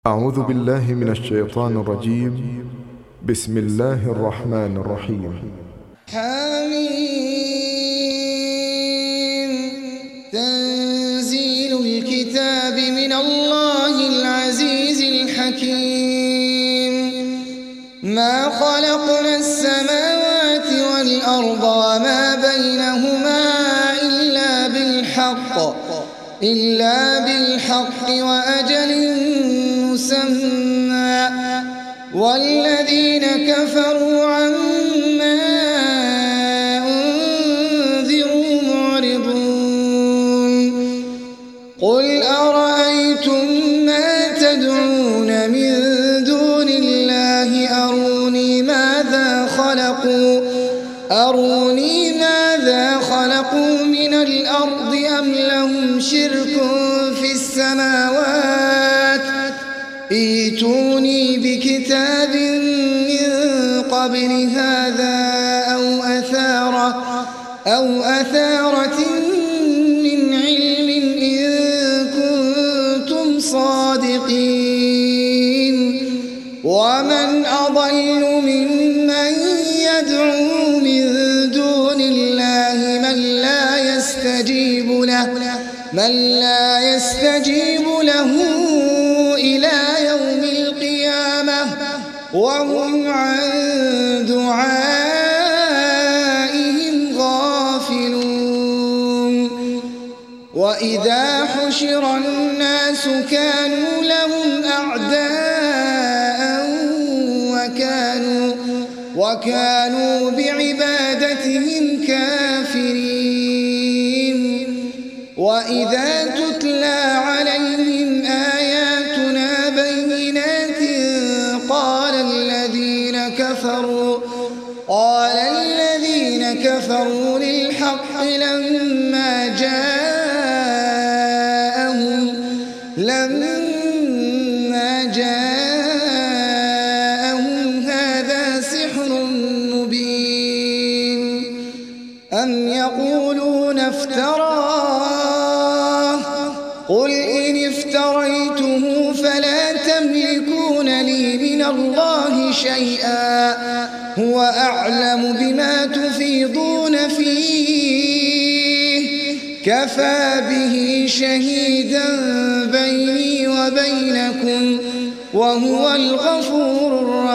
أعوذ بالله من الشيطان الرجيم. بسم الله الرحمن الرحيم. حميم. تنزيل الكتاب من الله العزيز الحكيم. ما خلقنا السماوات والأرض وما بينهما إلا بالحق وأجل مسمى والذين كفروا عما أنذروا معرضون. قل أرأيتم ما تدعون من دون الله أروني ماذا خلقوا من الأرض أم لهم شرك في السماوات ائتوني بكتاب من قبل هذا أو أثارة من علم إن كنتم صادقين. ومن أضل ممن يدعو من دون الله من لا يستجيب له إلى يوم القيامة وهم عن دعائهم غافلون. وإذا حشر الناس كانوا لهم أعداء وكانوا بعبادتهم كافرين. وإذا تتلى عليهم آياتنا بينات قال الذين كفروا للحق لما جاءهم هذا سحر مبين. أم يقولون افتراه قل إن افتريته فلا تملكون لي من الله شيئا هو أعلم بما تفيضون فيه كفى به شهيدا بيني وبينكم وهو الغفور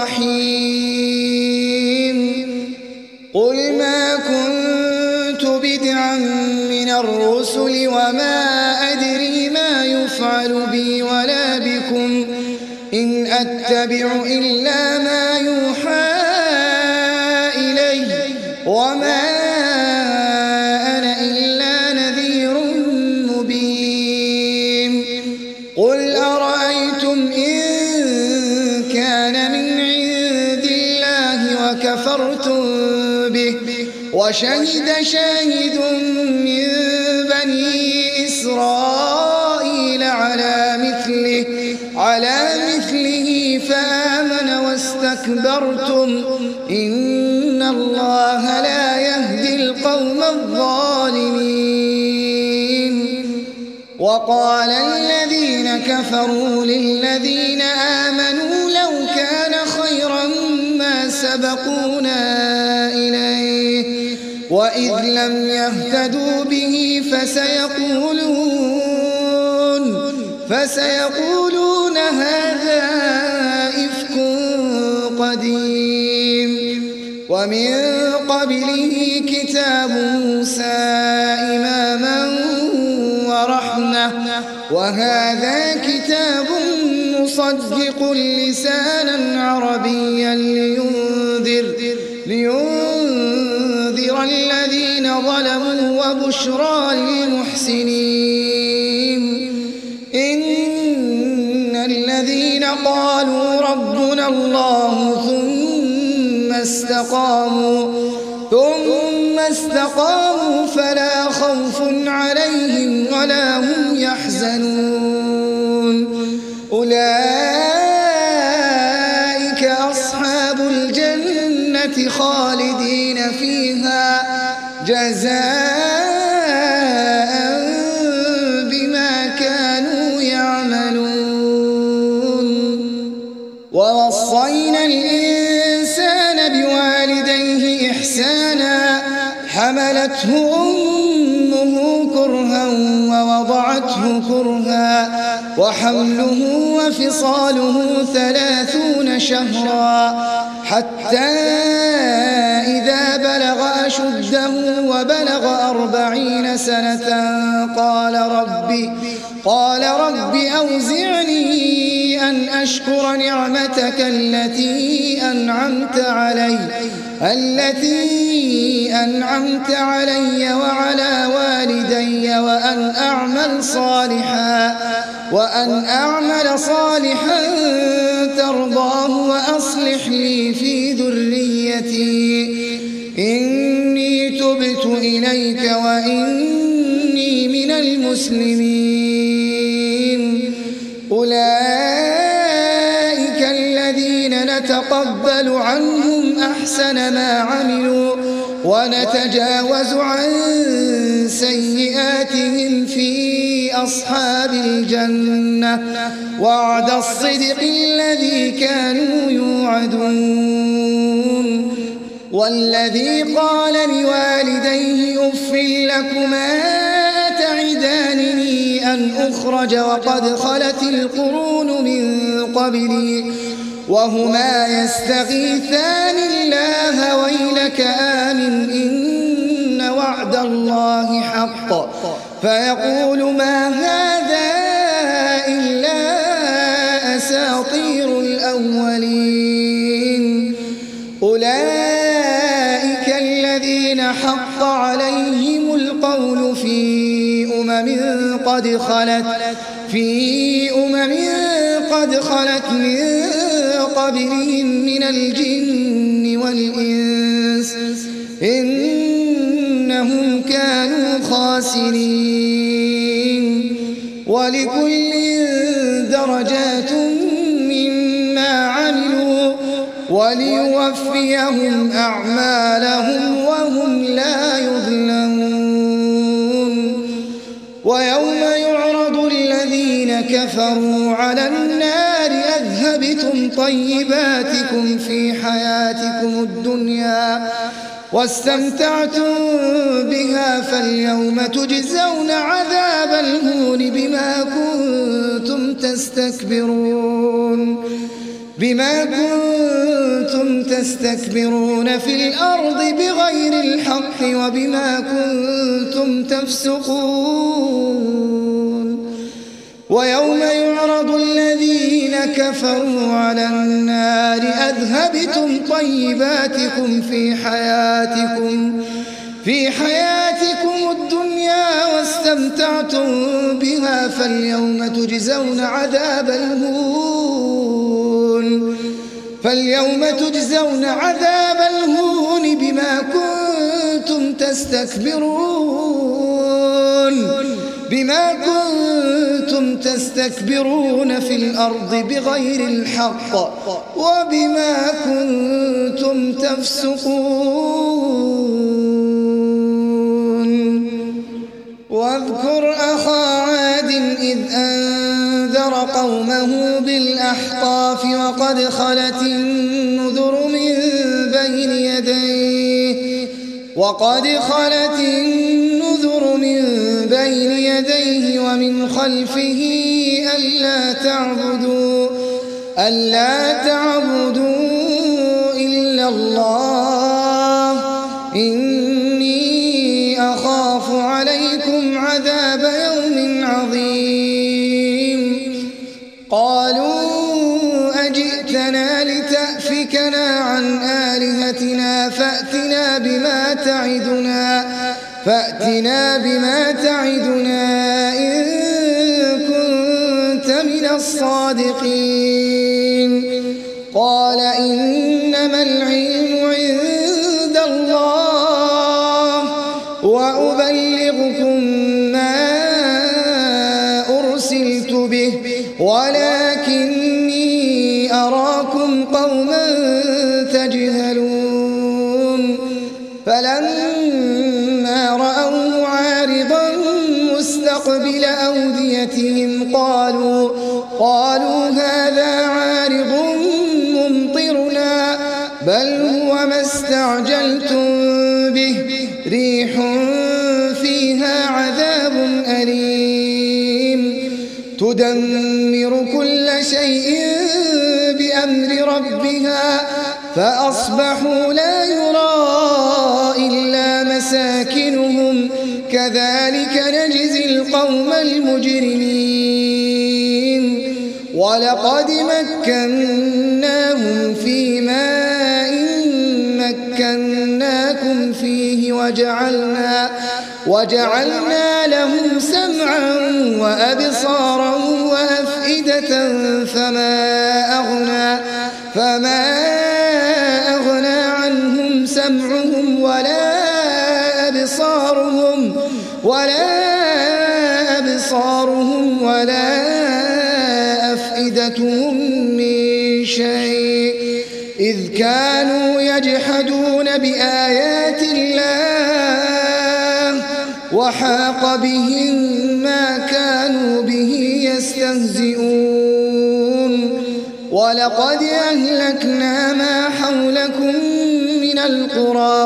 الرحيم. قل ما كنت بدعا من الرسل وما أدري ما يفعل بي ولا بكم إن أتبع إلا ما يوحى إلي وما أنا إلا نذير مبين. قل أرأيتم إن كان من عند الله وكفرتم به وشهد شاهد من بني إسرائيل على مثله فآمن واستكبرتم إن الله لا يهدي القوم الظالمين. وقال الذين كفروا للذين آمنوا لو كان خيرا ما سبقونا إليه وإذ لم يهتدوا به فسيقولون هذا إفك قديم. ومن قبله كتاب موسى إماما ورحمة وهذا كتاب مصدق لسانا عربيا لينذر الذين ظلموا وبشرى للمحسنين. إن الذين قالوا ربنا الله ثم استقاموا فلا خوف عليهم ولا هم يحزنون. أولئك أصحاب الجنة خالدين فيها جزاء بما كانوا يعملون. ووصينا الإنسان بوالديه إحسانا حملته أمه كرها ووضعته كرها وحمله وفصاله 30 شهرا حتى إذا بلغ أشده وبلغ 40 سنة قال رب أوزعني أن أشكر نعمتك التي أنعمت علي وعلى والدي وأن أعمل صالحا ترضاه وأصلح لي في ذريتي إني تبت إليك وإني من المسلمين. أولئك الذين نتقبل عنهم أحسن ما عملوا ونتجاوز عن سيئاتهم في أصحاب الجنة وعد الصدق الذي كانوا يوعدون. والذي قال لوالديه أف لكما أتعدانني أن أخرج وقد خلت القرون من قبلي وهما يستغيثان الله ويلك آمن إن وعد الله حق فيقول ما هذا إلا أساطير الأولين. أولئك الذين حق عليهم القول في أمم قد خلت من قبلهم من الجن والإنس إنهم كانوا خاسرين. ولكل درجات مما عملوا وليوفيهم أعمالهم وهم لا يظلمون. ويوم يعرض الذين كفروا على النار أذهبتم طيباتكم في حياتكم الدنيا واستمتعتم بها فاليوم تجزون عذاب الهون بما كنتم تستكبرون في الأرض بغير الحق وبما كنتم تفسقون. ويوم يعرض الذين كفروا على النار أذهبتم طيباتكم في حياتكم الدنيا واستمتعتم بها فاليوم تجزون عذاب الهون بما كنتم تستكبرون في الأرض بغير الحق وبما كنتم تفسقون. واذكر أخا عاد إذ أنذر قومه بالأحقاف وقد خلت النذر من بين يديه ومن خلفه ألا تعبدوا إلا الله إني أخاف عليكم عذاب يوم عظيم. قالوا أجئتنا لتأفكنا عن آلهتنا فأتنا بما تعدنا إن كنت من الصادقين. قال إنما العلم عند الله وأبلغكم ما أرسلت به ولكني أراكم قوما تجهلون. فلما رأوه عارضا مستقبل أوديتهم قالوا هذا عارض بل هو ما استعجلتم به ريح فيها عذاب أليم تدمر كل شيء بأمر ربها فأصبحوا لا يرى إلا مساكنهم كذلك نجزي القوم المجرمين ولقد مكناهم في ماء مكناكم فيه وجعلنا لهم سمعا وأبصارا وأفئدة فما أغنى عنهم سمعهم ولا أبصارهم ولا أفئدتهم من شيء إذ كانوا يجحدون بآيات الله وحاق بهم ما كانوا به يستهزئون ولقد أهلكنا ما حولكم من القرى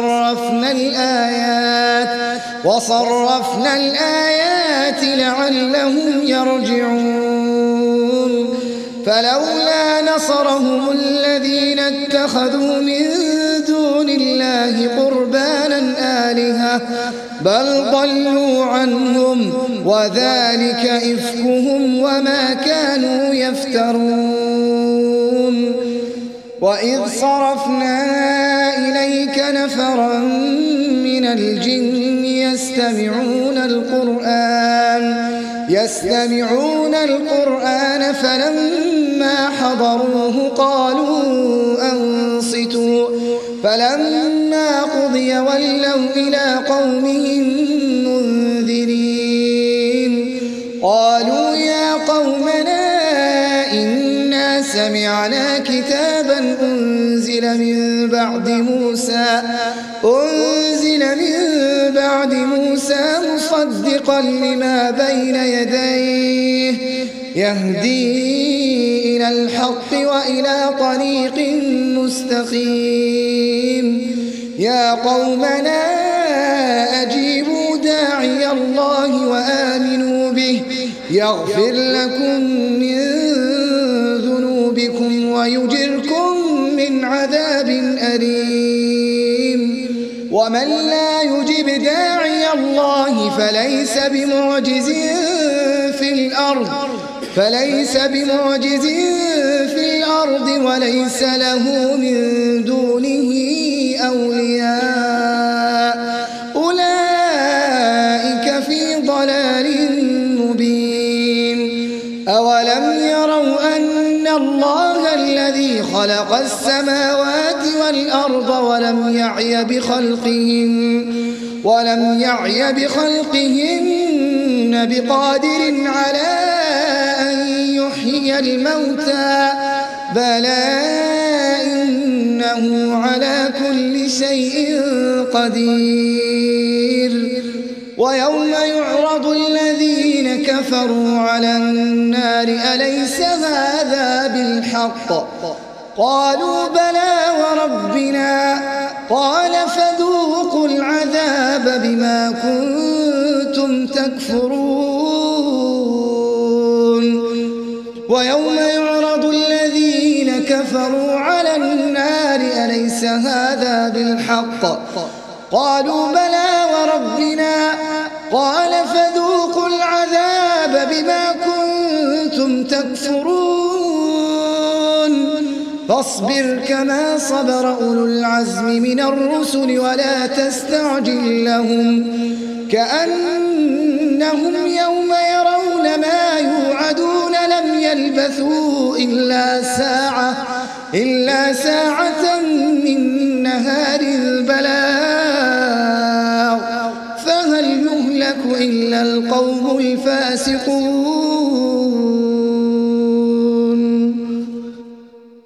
وصرفنا الآيات لعلهم يرجعون فلولا نصرهم الذين اتخذوا من دون الله قربانا آلهة بل ضلوا عنهم وذلك إفكهم وما كانوا يفترون وإذ صرفنا إليك نفرا من الجن يستمعون القرآن فلما حضروه قالوا أنصتوا فلما قضي ولوا إلى قومهم منذرين قالوا يا قومنا إنا سمعنا كتابا أنزل من بعد موسى مصدقا لما بين يديه يهدي إلى الحق وإلى طريق مستقيم يا قومنا أجيبوا داعي الله وآمنوا به يغفر لكم من ذنوبكم ويجركم من عذاب أليم ومن لا يجب داعي الله فليس بمعجز في الأرض وليس له من دونه أولياء أولئك في ضلال مبين أولم يروا أن الله الذي خلق السماوات والأرض ولم يعي بخلقهن بقادر على أن يحيي الموتى بلى إنه على كل شيء قدير ويوم يعرض الذين كفروا على النار أليس هذا بالحق قالوا بلى وربنا قال فذوقوا العذاب بما كنتم تكفرون ويوم يعرض الذين كفروا على النار أليس هذا بالحق قالوا بلى وربنا قال فذوقوا العذاب بما كنتم تكفرون فاصبر كما صبر أولو العزم من الرسل ولا تستعجل لهم كأنهم يوم يرون ما يوعدون لم يلبثوا إلا ساعة من نهار البلاغ فهل يهلك إلا القوم الفاسقون